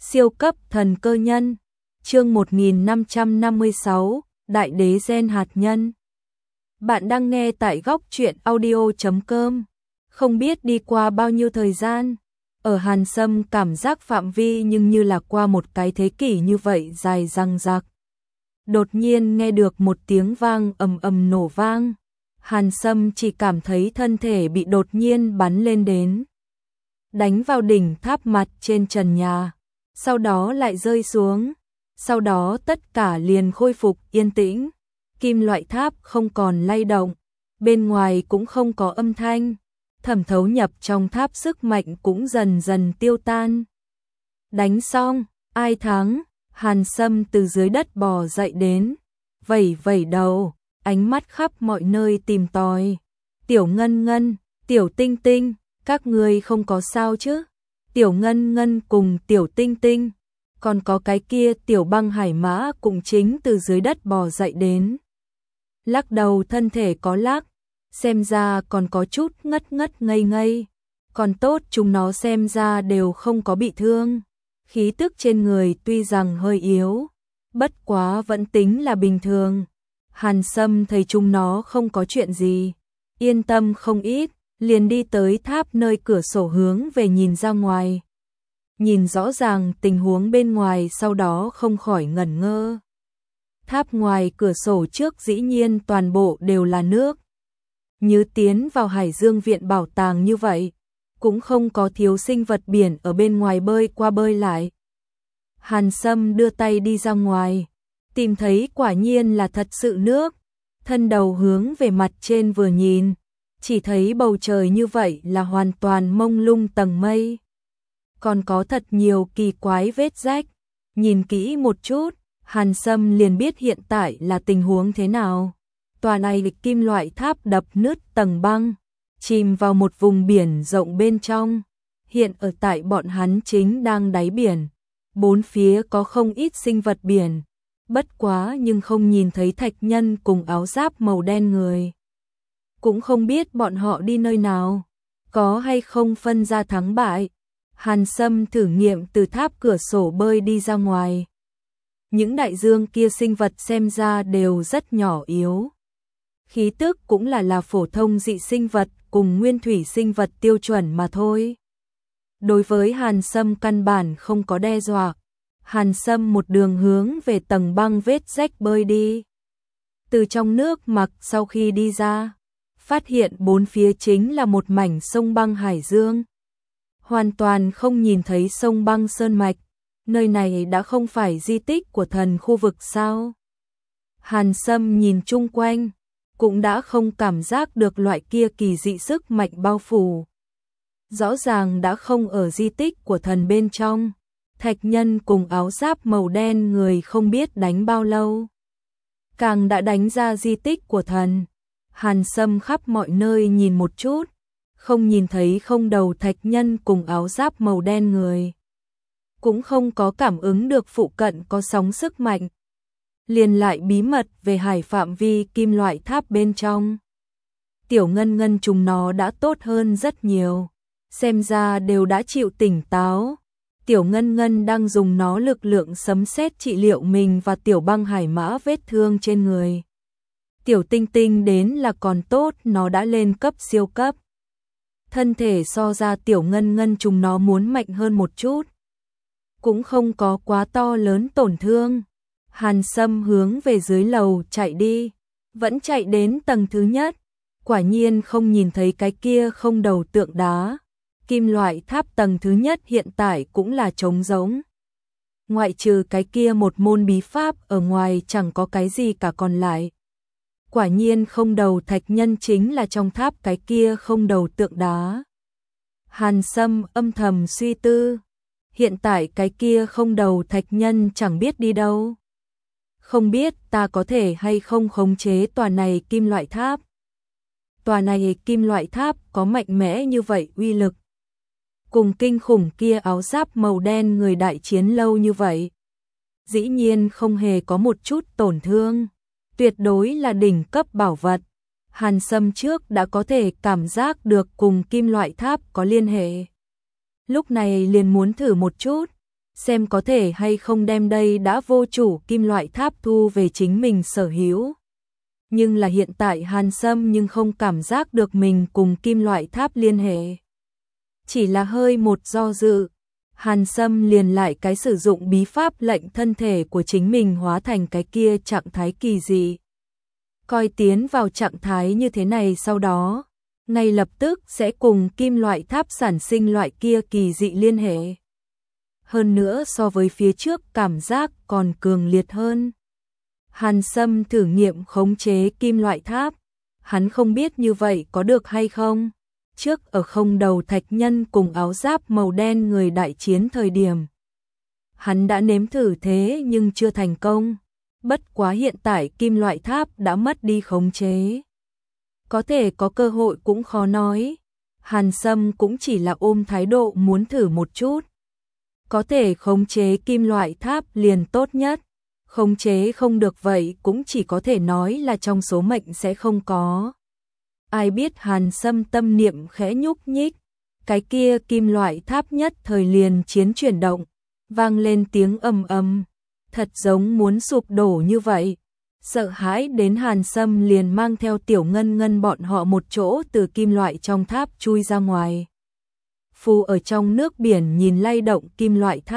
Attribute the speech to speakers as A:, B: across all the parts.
A: Siêu cấp thần cơ nhân. Chương 1556, Đại đế gen hạt nhân. Bạn đang nghe tại góc truyện audio.com. Không biết đi qua bao nhiêu thời gian, ở Hàn Sâm cảm giác phạm vi nhưng như là qua một cái thế kỷ như vậy dài dằng dặc. Đột nhiên nghe được một tiếng vang ầm ầm nổ vang. Hàn Sâm chỉ cảm thấy thân thể bị đột nhiên bắn lên đến, đánh vào đỉnh tháp mặt trên trần nhà, sau đó lại rơi xuống, sau đó tất cả liền khôi phục yên tĩnh. Kim loại tháp không còn lay động, bên ngoài cũng không có âm thanh, thẩm thấu nhập trong tháp sức mạnh cũng dần dần tiêu tan. Đánh xong, ai thắng? Hàn Sâm từ dưới đất bò dậy đến, vẩy vẩy đầu, ánh mắt khắp mọi nơi tìm tòi. Tiểu Ngân Ngân, Tiểu Tinh Tinh, các ngươi không có sao chứ? Tiểu Ngân Ngân cùng Tiểu Tinh Tinh, còn có cái kia Tiểu Băng Hải Mã cũng chính từ dưới đất bò dậy đến. Lắc đầu thân thể có lắc, xem ra còn có chút ngất ngất ngây ngây. Còn tốt chúng nó xem ra đều không có bị thương. Khí tức trên người tuy rằng hơi yếu, bất quá vẫn tính là bình thường. Hàn Sâm thấy chúng nó không có chuyện gì, yên tâm không ít, liền đi tới tháp nơi cửa sổ hướng về nhìn ra ngoài. Nhìn rõ ràng tình huống bên ngoài sau đó không khỏi ngẩn ngơ. Tháp ngoài cửa sổ trước dĩ nhiên toàn bộ đều là nước. Như tiến vào Hải Dương viện bảo tàng như vậy, cũng không có thiếu sinh vật biển ở bên ngoài bơi qua bơi lại. Hàn Sâm đưa tay đi ra ngoài, tìm thấy quả nhiên là thật sự nước, thân đầu hướng về mặt trên vừa nhìn, chỉ thấy bầu trời như vậy là hoàn toàn mông lung tầng mây. Còn có thật nhiều kỳ quái vết rách, nhìn kỹ một chút, Hàn Sâm liền biết hiện tại là tình huống thế nào. Tòa này kim loại tháp đập nứt tầng băng, chìm vào một vùng biển rộng bên trong. Hiện ở tại bọn hắn chính đang đáy biển, bốn phía có không ít sinh vật biển, bất quá nhưng không nhìn thấy thạch nhân cùng áo giáp màu đen người. Cũng không biết bọn họ đi nơi nào, có hay không phân ra thắng bại. Hàn Sâm thử nghiệm từ tháp cửa sổ bơi đi ra ngoài. Những đại dương kia sinh vật xem ra đều rất nhỏ yếu. Khí tức cũng là phổ thông dị sinh vật cùng nguyên thủy sinh vật tiêu chuẩn mà thôi. Đối với Hàn Sâm căn bản không có đe dọa. Hàn Sâm một đường hướng về tầng băng vết rách bơi đi. Từ trong nước mặc sau khi đi ra, phát hiện bốn phía chính là một mảnh sông băng Hải Dương. Hoàn toàn không nhìn thấy sông băng sơn mạch, nơi này đã không phải di tích của thần khu vực sao? Hàn Sâm nhìn chung quanh, cũng đã không cảm giác được loại kia kỳ dị sức mạnh bao phủ. Rõ ràng đã không ở di tích của thần bên trong, thạch nhân cùng áo giáp màu đen người không biết đánh bao lâu. Càng đã đánh ra di tích của thần, Hàn Sâm khắp mọi nơi nhìn một chút, không nhìn thấy không đầu thạch nhân cùng áo giáp màu đen người. Cũng không có cảm ứng được phụ cận có sóng sức mạnh. Liền lại bí mật về hải phạm vi kim loại tháp bên trong. Tiểu Ngân Ngân chúng nó đã tốt hơn rất nhiều, xem ra đều đã chịu tỉnh táo. Tiểu Ngân Ngân đang dùng nó lực lượng sấm sét trị liệu mình và Tiểu Băng Hải Mã vết thương trên người. Tiểu Tinh Tinh đến là còn tốt, nó đã lên cấp siêu cấp. Thân thể so ra Tiểu Ngân Ngân chúng nó muốn mạnh hơn một chút, cũng không có quá to lớn tổn thương. Hàn Sâm hướng về dưới lầu chạy đi, vẫn chạy đến tầng thứ nhất, quả nhiên không nhìn thấy cái kia không đầu tượng đá. Kim loại tháp tầng thứ nhất hiện tại cũng là trống rỗng. Ngoại trừ cái kia một môn bí pháp ở ngoài chẳng có cái gì cả còn lại. Quả nhiên không đầu thạch nhân chính là trong tháp cái kia không đầu tượng đá. Hàn Sâm âm thầm suy tư, hiện tại cái kia không đầu thạch nhân chẳng biết đi đâu. Không biết ta có thể hay không khống chế tòa này kim loại tháp. Tòa này kim loại tháp có mạnh mẽ như vậy uy lực, cùng kinh khủng kia áo giáp màu đen người đại chiến lâu như vậy, dĩ nhiên không hề có một chút tổn thương, tuyệt đối là đỉnh cấp bảo vật. Hàn Sâm trước đã có thể cảm giác được cùng kim loại tháp có liên hệ. Lúc này liền muốn thử một chút, xem có thể hay không đem đây đã vô chủ kim loại tháp thu về chính mình sở hữu. Nhưng là hiện tại Hàn Sâm nhưng không cảm giác được mình cùng kim loại tháp liên hệ. Chỉ là hơi một do dự, Hàn Sâm liền lại cái sử dụng bí pháp lệnh thân thể của chính mình hóa thành cái kia trạng thái kỳ dị. Coi tiến vào trạng thái như thế này sau đó, ngay lập tức sẽ cùng kim loại tháp sản sinh loại kia kỳ dị liên hệ. Hơn nữa so với phía trước cảm giác còn cường liệt hơn. Hàn Sâm thử nghiệm khống chế kim loại tháp, hắn không biết như vậy có được hay không. Trước ở không đầu thạch nhân cùng áo giáp màu đen người đại chiến thời điểm, hắn đã nếm thử thế nhưng chưa thành công. Bất quá hiện tại kim loại tháp đã mất đi khống chế. Có thể có cơ hội cũng khó nói. Hàn Sâm cũng chỉ là ôm thái độ muốn thử một chút. Có thể khống chế kim loại tháp liền tốt nhất. Khống chế không được vậy cũng chỉ có thể nói là trong số mệnh sẽ không có. Ai biết Hàn Sâm tâm niệm khẽ nhúc nhích, cái kia kim loại tháp nhất thời liền chiến chuyển động, vang lên tiếng ầm ầm, thật giống muốn sụp đổ như vậy. Sợ hãi đến Hàn Sâm liền mang theo Tiểu Ngân Ngân bọn họ một chỗ từ kim loại trong tháp chui ra ngoài. Phù ở trong nước biển nhìn lay động kim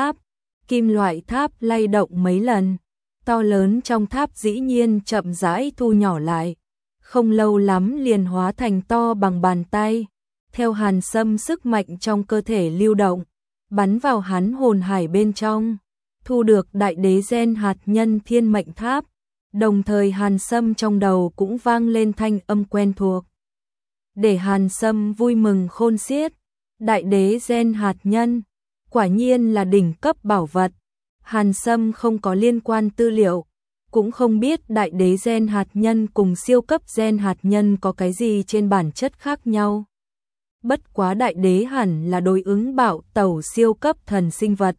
A: loại tháp lay động mấy lần, to lớn trong tháp dĩ nhiên chậm rãi thu nhỏ lại. Không lâu lắm liền hóa thành to bằng bàn tay, theo Hàn Sâm sức mạnh trong cơ thể lưu động, bắn vào hắn hồn hải bên trong, thu được đại đế gen hạt nhân thiên mệnh tháp. Đồng thời Hàn Sâm trong đầu cũng vang lên thanh âm quen thuộc. Để Hàn Sâm vui mừng khôn xiết, đại đế gen hạt nhân, quả nhiên là đỉnh cấp bảo vật. Hàn Sâm không có liên quan tư liệu, cũng không biết đại đế gen hạt nhân cùng siêu cấp gen hạt nhân có cái gì trên bản chất khác nhau. Bất quá đại đế hẳn là đối ứng bạo tẩu siêu cấp thần sinh vật.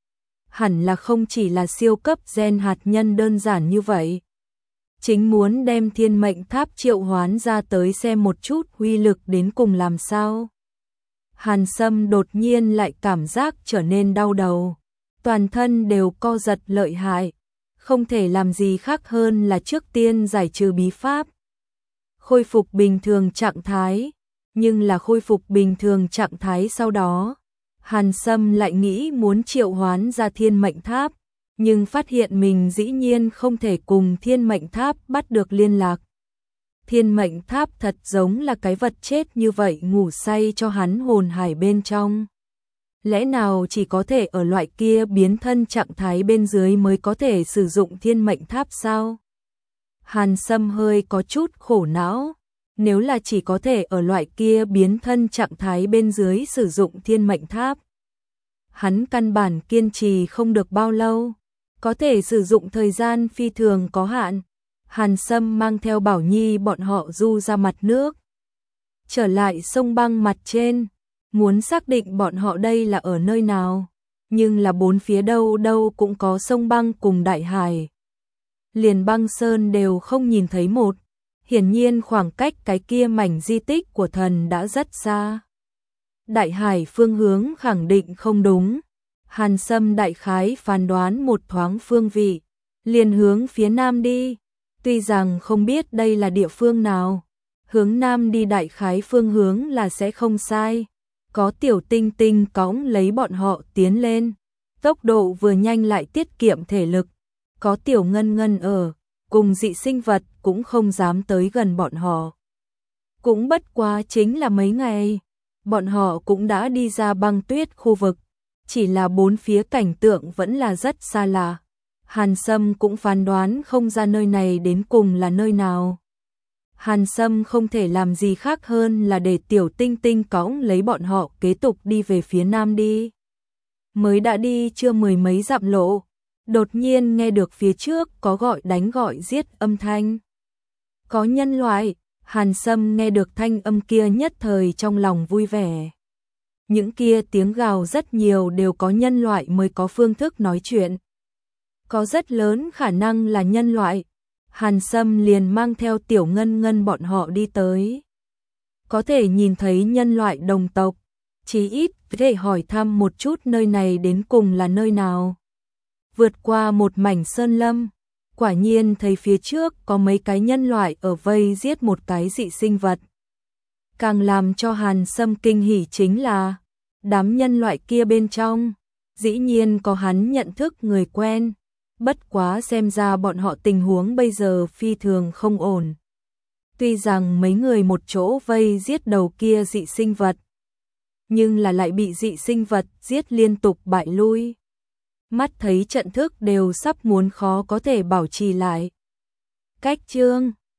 A: Hẳn là không chỉ là siêu cấp gen hạt nhân đơn giản như vậy. Chính muốn đem thiên mệnh tháp triệu hoán ra tới xem một chút uy lực đến cùng làm sao. Hàn Sâm đột nhiên lại cảm giác trở nên đau đầu. Toàn thân đều co giật lợi hại. Không thể làm gì khác hơn là trước tiên giải trừ bí pháp. Khôi phục bình thường trạng thái. Nhưng là khôi phục bình thường trạng thái sau đó, Hàn Sâm lại nghĩ muốn triệu hoán ra thiên mệnh tháp, nhưng phát hiện mình dĩ nhiên không thể cùng thiên mệnh tháp bắt được liên lạc. Thiên mệnh tháp thật giống là cái vật chết như vậy ngủ say cho hắn hồn hải bên trong. Lẽ nào chỉ có thể ở loại kia biến thân trạng thái bên dưới mới có thể sử dụng thiên mệnh tháp sao? Hàn Sâm hơi có chút khổ não. Nếu là chỉ có thể ở loại kia biến thân trạng thái bên dưới sử dụng thiên mệnh tháp, hắn căn bản kiên trì không được bao lâu, có thể sử dụng thời gian phi thường có hạn. Hàn Sâm mang theo Bảo Nhi bọn họ du ra mặt nước, trở lại sông băng mặt trên, muốn xác định bọn họ đây là ở nơi nào, nhưng là bốn phía đâu đâu cũng có sông băng cùng đại hải. Liền băng sơn đều không nhìn thấy một. Hiển nhiên khoảng cách cái kia mảnh di tích của thần đã rất xa. Đại hải phương hướng khẳng định không đúng. Hàn Sâm đại khái phán đoán một thoáng phương vị, liền hướng phía nam đi. Tuy rằng không biết đây là địa phương nào, hướng nam đi đại khái phương hướng là sẽ không sai. Có Tiểu Tinh Tinh cõng lấy bọn họ tiến lên, tốc độ vừa nhanh lại tiết kiệm thể lực. Có Tiểu Ngân Ngân ở, cùng dị sinh vật cũng không dám tới gần bọn họ. Cũng bất quá chính là mấy ngày, bọn họ cũng đã đi ra băng tuyết khu vực, chỉ là bốn phía cảnh tượng vẫn là rất xa lạ. Hàn Sâm cũng phán đoán không ra nơi này đến cùng là nơi nào. Hàn Sâm không thể làm gì khác hơn là để Tiểu Tinh Tinh cõng lấy bọn họ kế tục đi về phía nam đi. Mới đã đi chưa mười mấy dặm lộ, đột nhiên nghe được phía trước có gọi đánh gọi giết âm thanh. Có nhân loại. Hàn Sâm nghe được thanh âm kia nhất thời trong lòng vui vẻ. Những kia tiếng gào rất nhiều đều có nhân loại mới có phương thức nói chuyện. Có rất lớn khả năng là nhân loại. Hàn Sâm liền mang theo Tiểu Ngân Ngân bọn họ đi tới. Có thể nhìn thấy nhân loại đồng tộc. chí ít để hỏi thăm một chút nơi này đến cùng là nơi nào. Vượt qua một mảnh sơn lâm, quả nhiên thấy phía trước có mấy cái nhân loại ở vây giết một cái dị sinh vật. Càng làm cho Hàn Sâm kinh hỉ chính là đám nhân loại kia bên trong, dĩ nhiên có hắn nhận thức người quen, bất quá xem ra bọn họ tình huống bây giờ phi thường không ổn. Tuy rằng mấy người một chỗ vây giết đầu kia dị sinh vật, nhưng là lại bị dị sinh vật giết liên tục bại lui. Mắt thấy trận thức đều sắp muốn khó có thể bảo trì lại. Cách chương